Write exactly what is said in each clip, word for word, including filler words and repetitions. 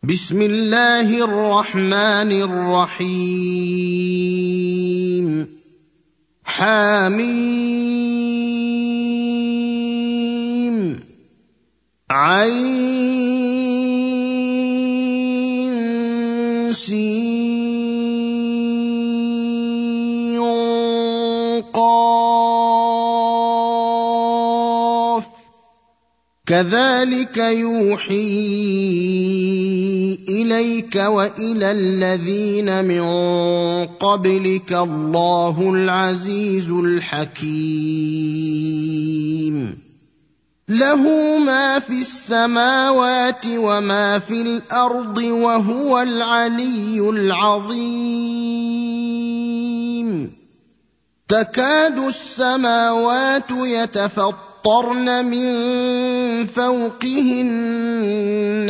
بسم الله الرحمن الرحيم حميم عين سين قاف كذلك يوحي إليك وإلى الذين من قبلك الله العزيز الحكيم له ما في السماوات وما في الأرض وهو العلي العظيم تكاد السماوات يتفطرن من فوقهن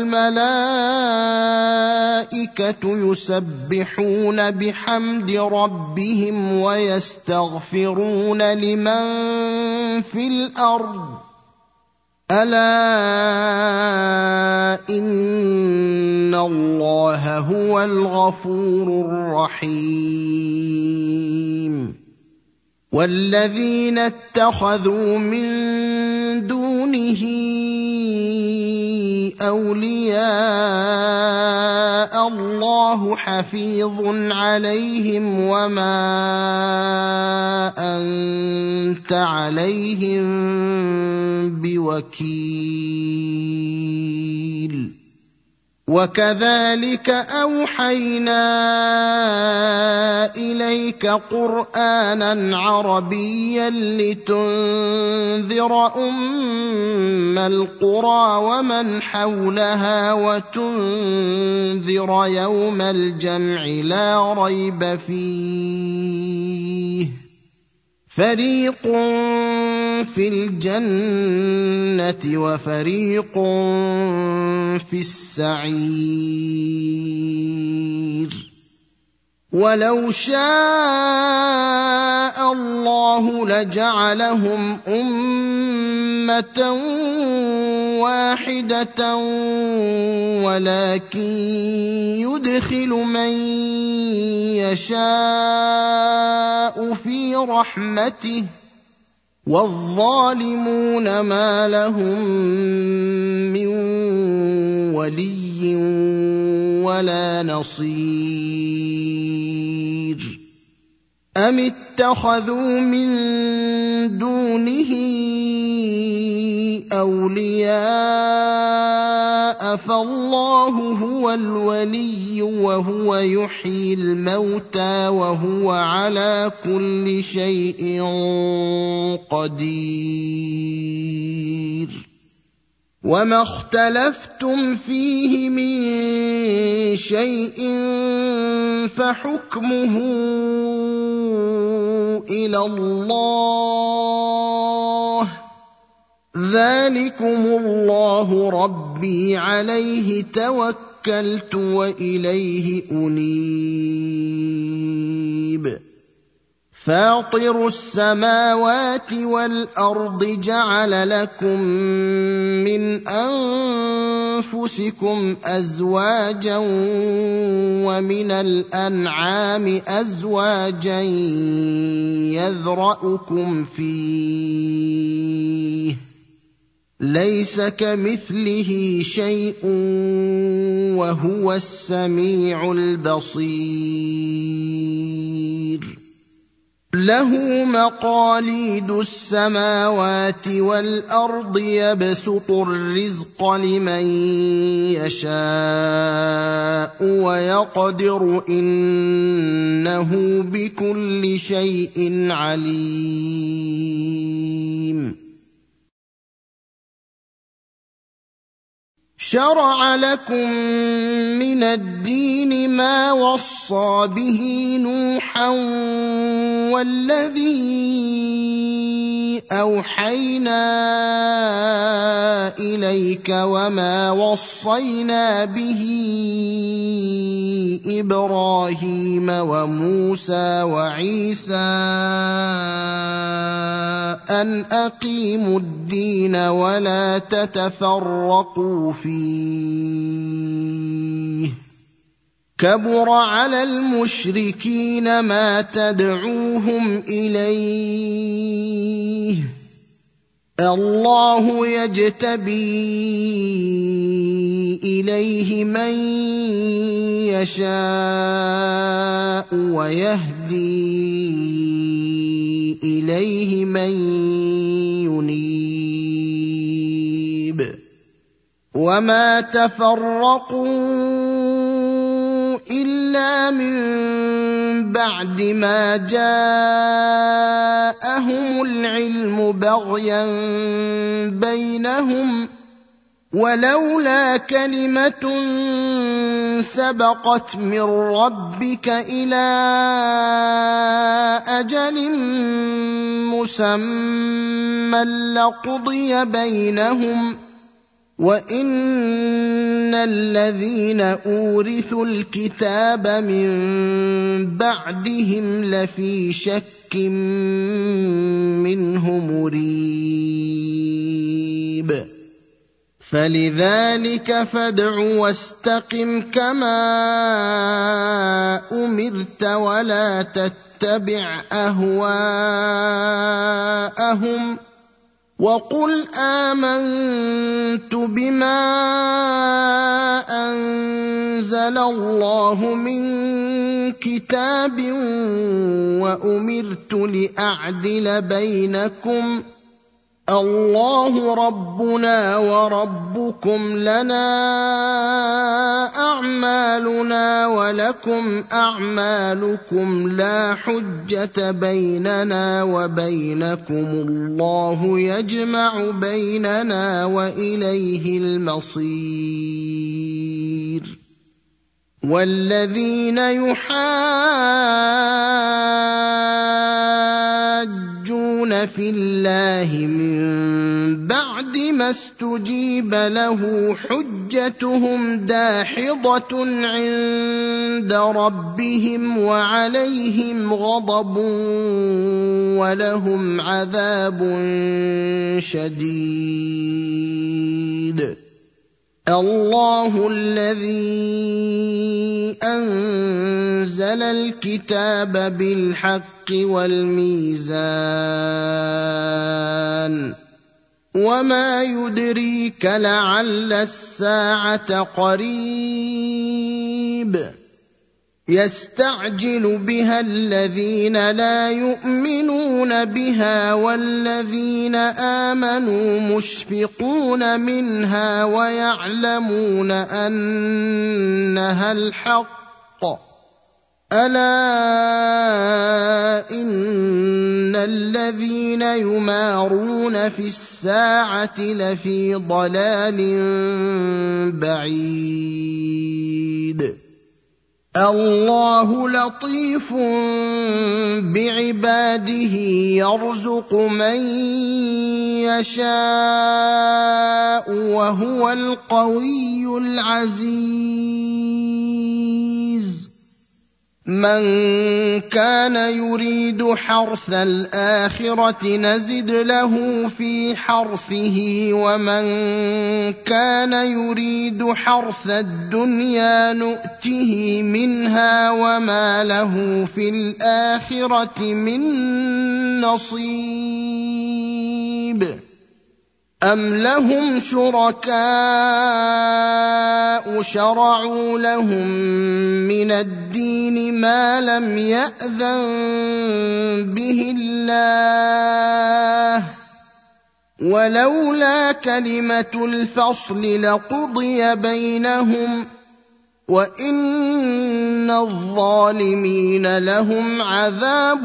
والملائكة يسبحون بحمد ربهم ويستغفرون لمن في الأرض ألا إن الله هو الغفور الرحيم والذين اتخذوا من دونه أولياء الله حفيظ عليهم وما أنت عليهم بوكيل وكذلك أوحينا إليك قرآناً عربياً لتنذر أم القرى ومن حولها وتنذر يوم الجمع لا ريب فيه فريق في الجنة وفريق في السعير ولو شاء الله لجعلهم أمة واحدة ولكن يدخل من يشاء في رحمته والظالمون ما لهم من ولي ولا نصير أم اتخذوا من دونه أولياء فالله هو الولي وهو يحيي الموتى وهو على كل شيء قدير وما اختلفتم فيه من شيء فحكمه إلى الله ذلكم الله ربي عليه توكلت وإليه أنيب فاطر السماوات والأرض جعل لكم من أنفسكم أزواجا ومن الأنعام أزواجا يذرأكم فيه ليس كمثله شيء وهو السميع البصير له مقاليد السماوات والأرض يبسط الرزق لمن يشاء ويقدر إنه بكل شيء عليم شرع لكم من الدين ما وصى به نوحا والذي أوحينا إليك وما وصينا به إبراهيم وموسى وعيسى أن أقيموا الدين ولا تتفرقوا فيه كبر على المشركين ما تدعوهم إليه الله يجتبي إليه من يشاء ويهدي إليه من ينيب وما تفرقوا إلا من بعد ما جاءهم العلم بغيا بينهم ولولا كلمة سبقت من ربك إلى أجل مسمى لقضي بينهم وإن الذين أورثوا الكتاب من بعدهم لفي شك منه مريب فلذلك فادع واستقم كما أمرت ولا تتبع أهواءهم وقل آمنت بما أنزل الله من كتاب وأمرت لأعدل بينكم الله ربنا وربكم لنا أعمالنا ولكم أعمالكم لا حجة بيننا وبينكم الله يجمع بيننا وإليه المصير والذين يحاجون في الله من بعد ما استجيب له حجتهم داحضة عند ربهم وعليهم غضب ولهم عذاب شديد الله الذي أنزل الكتاب بالحق والميزان وما يدريك لعل الساعة قريب يستعجل بها الذين لا يؤمنون بها والذين آمنوا مشفقون منها ويعلمون أنها الحق ألا إن الذين يمارون في الساعة لفي ضلال بعيد الله لطيف بعباده يرزق من يشاء وهو القوي العزيز من كان يريد حرث الآخرة نزد له في حرثه ومن كان يريد حرث الدنيا نؤته منها وما له في الآخرة من نصيب أم لهم شركاء شرعوا لهم من الدين ما لم يأذن به الله ولولا كلمة الفصل لقضي بينهم وإن الظالمين لهم عذاب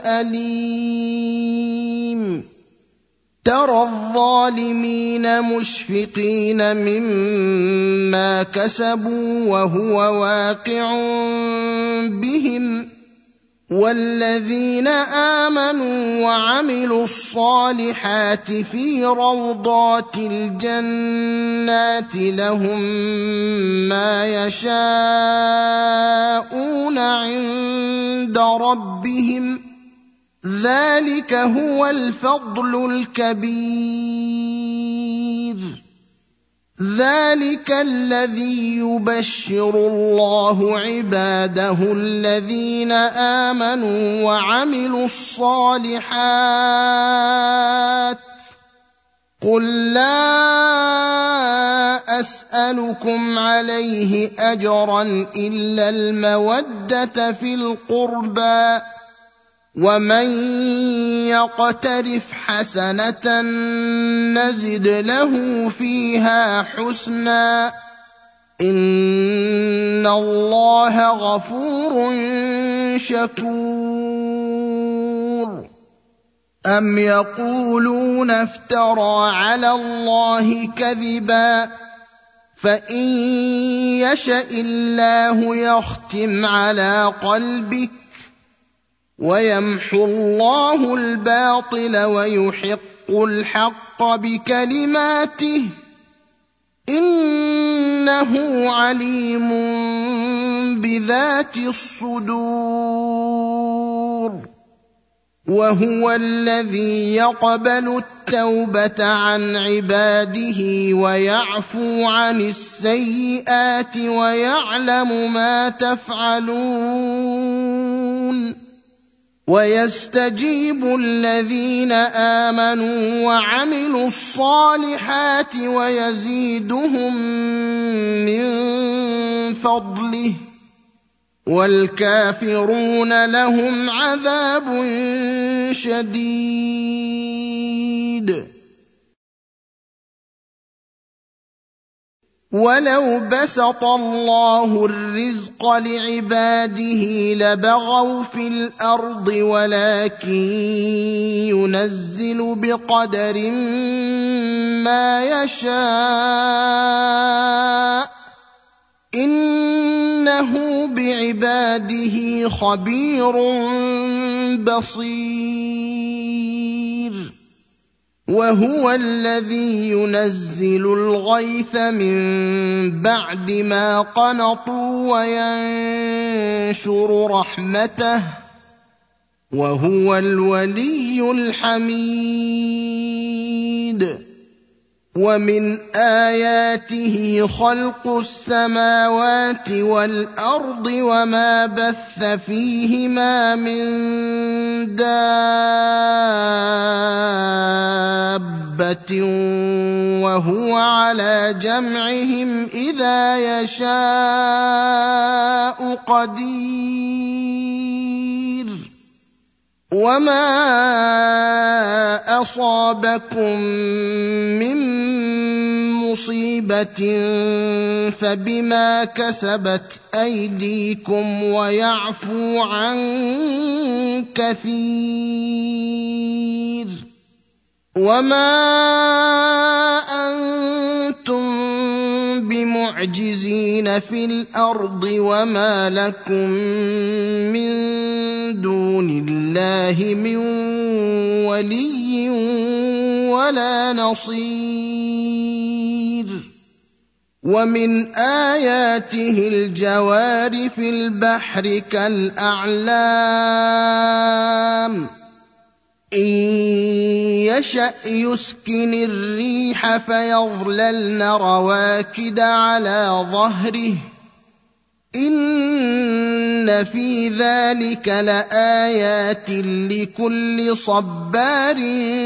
أليم ترى الظالمين مشفقين مما كسبوا وهو واقع بهم والذين آمنوا وعملوا الصالحات في روضات الجنات لهم ما يشاءون عند ربهم ذلك هو الفضل الكبير ذلك الذي يبشر الله عباده الذين آمنوا وعملوا الصالحات قل لا أسألكم عليه أجرا إلا المودة في القربى ومن يقترف حسنة نزد له فيها حسنا إن الله غفور شكور أم يقولون افترى على الله كذبا فإن يشأ الله يختم على قلبك ويمحو الله الباطل ويحق الحق بكلماته إنه عليم بذات الصدور وهو الذي يقبل التوبة عن عباده ويعفو عن السيئات ويعلم ما تفعلون ويستجيب الذين آمنوا وعملوا الصالحات ويزيدهم من فضله والكافرون لهم عذاب شديد ولو بسط الله الرزق لعباده لبغوا في الأرض ولكن ينزل بقدر ما يشاء إنه بعباده خبير بصير وهو الذي ينزل الغيث من بعد ما قنطوا وينشر رحمته وهو الولي الحميد ومن آياته خلق السماوات والأرض وما بث فيهما من دابة وهو على جمعهم إذا يشاء قدير وما أصابكم من مصيبة فبما كسبت أيديكم ويعفو عن كثير وما أنتم بمعجزين في الأرض وما لكم من دون الله من ولي ولا نصير ومن آياته الجوار في البحر كالأعلام إن يشأ يسكن الريح فيظللن رواكد على ظهره إن في ذلك لآيات لكل صبار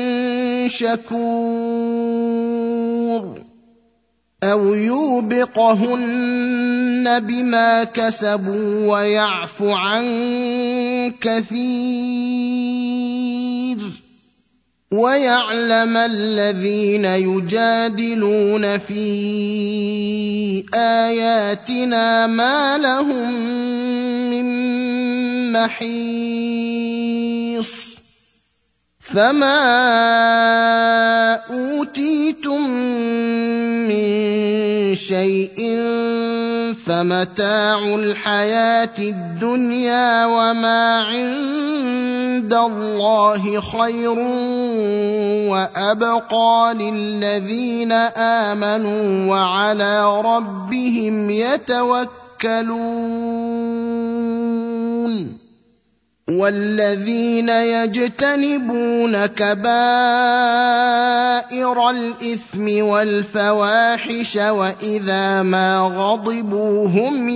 شكور أو يوبقهن بما كسبوا ويعفو عن كثير ويعلم الذين يجادلون في آياتنا ما لهم من محيص فما أوتيتم من شيء فمتاع الحياة الدنيا وما عند الله خير وأبقى للذين آمنوا وعلى ربهم يتوكلون والذين يجتنبون كبائر الإثم والفواحش وإذا ما غضبوا هم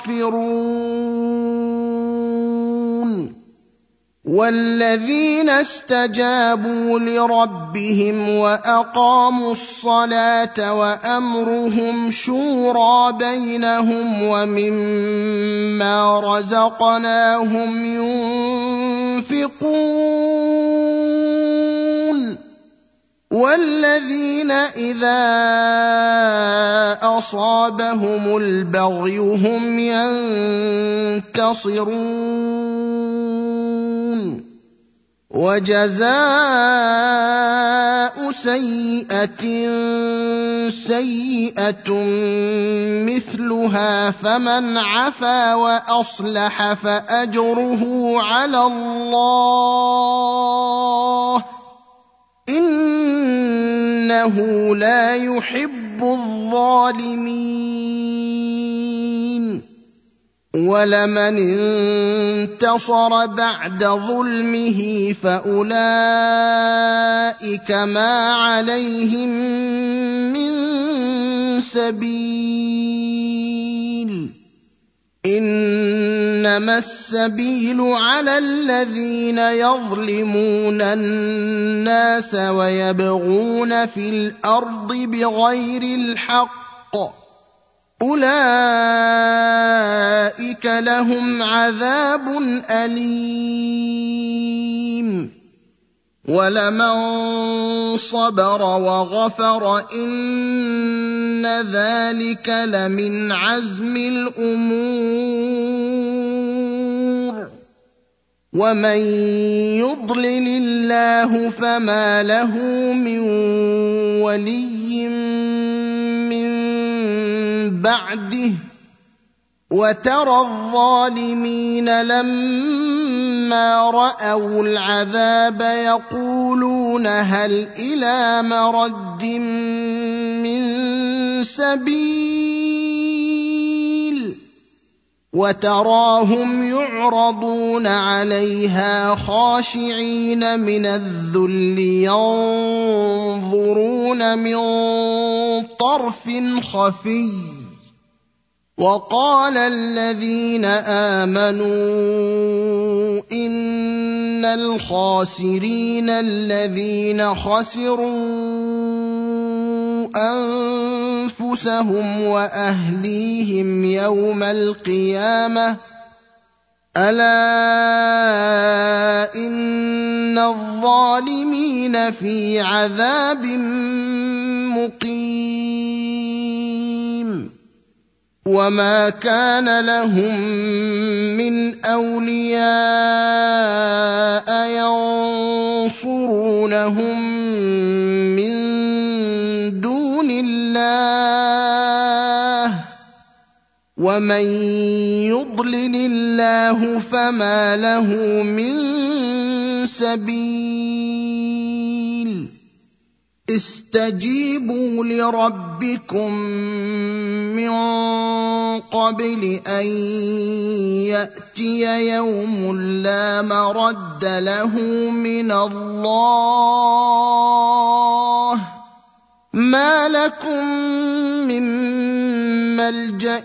يغفرون والذين استجابوا لربهم وأقاموا الصلاة وأمرهم شورى بينهم ومما رزقناهم ينفقون والذين إذا أصابهم البغي هم ينتصرون وجزاء سيئة سيئة مثلها فمن عفا وأصلح فأجره على الله إنه لا يحب الظالمين ولمن انتصر بعد ظلمه فأولئك ما عليهم من سبيل إنما السبيل على الذين يظلمون الناس ويبغون في الأرض بغير الحق أولئك لهم عذاب أليم ولمن صبر وغفر إن ذلك لمن عزم الأمور ومن يضلل الله فما له من ولي من بعده وترى الظالمين لما رأوا العذاب يقولون هل إلى مرد من سبيل وتراهم يعرضون عليها خاشعين من الذل ينظرون من طرف خفي وقال الذين آمنوا إن الخاسرين الذين خسروا أنفسهم وأهليهم يوم القيامة ألا إن الظالمين في عذاب مقيم وما كان لهم من أولياء ينصرونهم من دون الله ومن يضلل الله فما له من سبيل استجيبوا لربكم من قبل أن يأتي يوم لا مرد له من الله ما لكم من ملجأ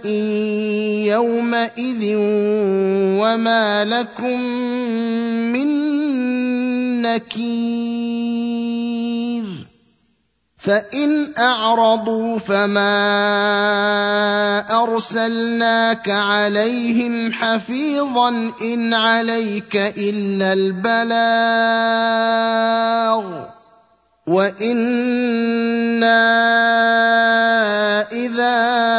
يومئذ وما لكم من نكير فإن أعرضوا فما أرسلناك عليهم حفيظا إن عليك إلا البلاغ وإنا إذا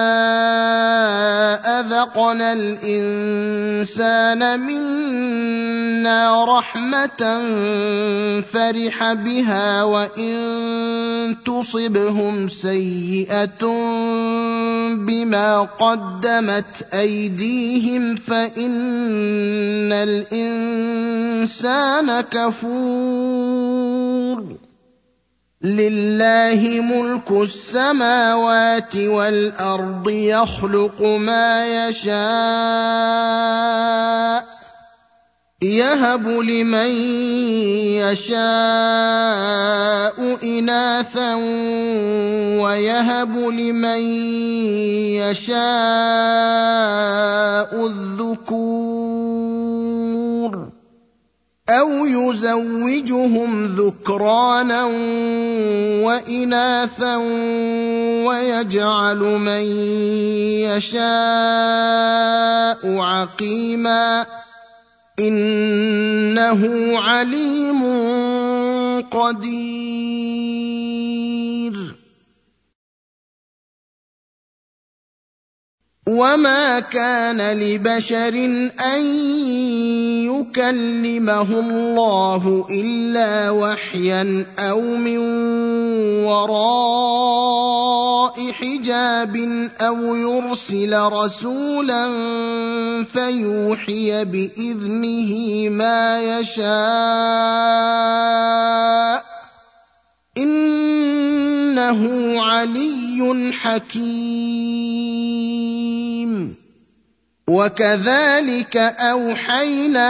أذقنا الإنسان منا رحمة فرح بها وإن تصبهم سيئة بما قدمت أيديهم فإن الإنسان كفور لله ملك السماوات والأرض يخلق ما يشاء يهب لمن يشاء إناثا ويهب لمن يشاء الذكور أو يزوجهم ذكرانا وإناثا ويجعل من يشاء عقيما إنه عليم قدير وما كان لبشر أن يكلمه الله إلا وحيا أو من وراء حجاب أو يرسل رسولا فيوحي بإذنه ما يشاء إنه علي حكيم وكذلك أوحينا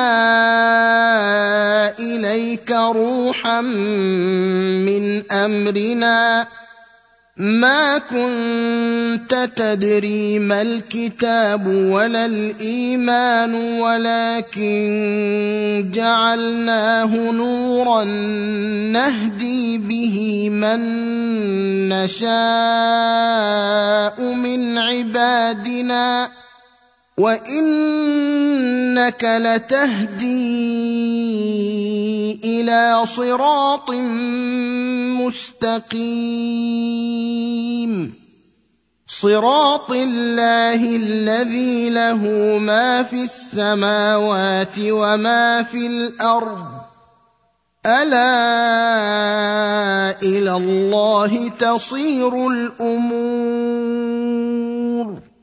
إليك روحا من أمرنا ما كنت تدري ما الكتاب ولا الإيمان ولكن جعلناه نورا نهدي به من نشاء من عبادنا وإنك لتهدي إلى صراط مستقيم صراط الله الذي له ما في السماوات وما في الأرض ألا إلى الله تصير الأمور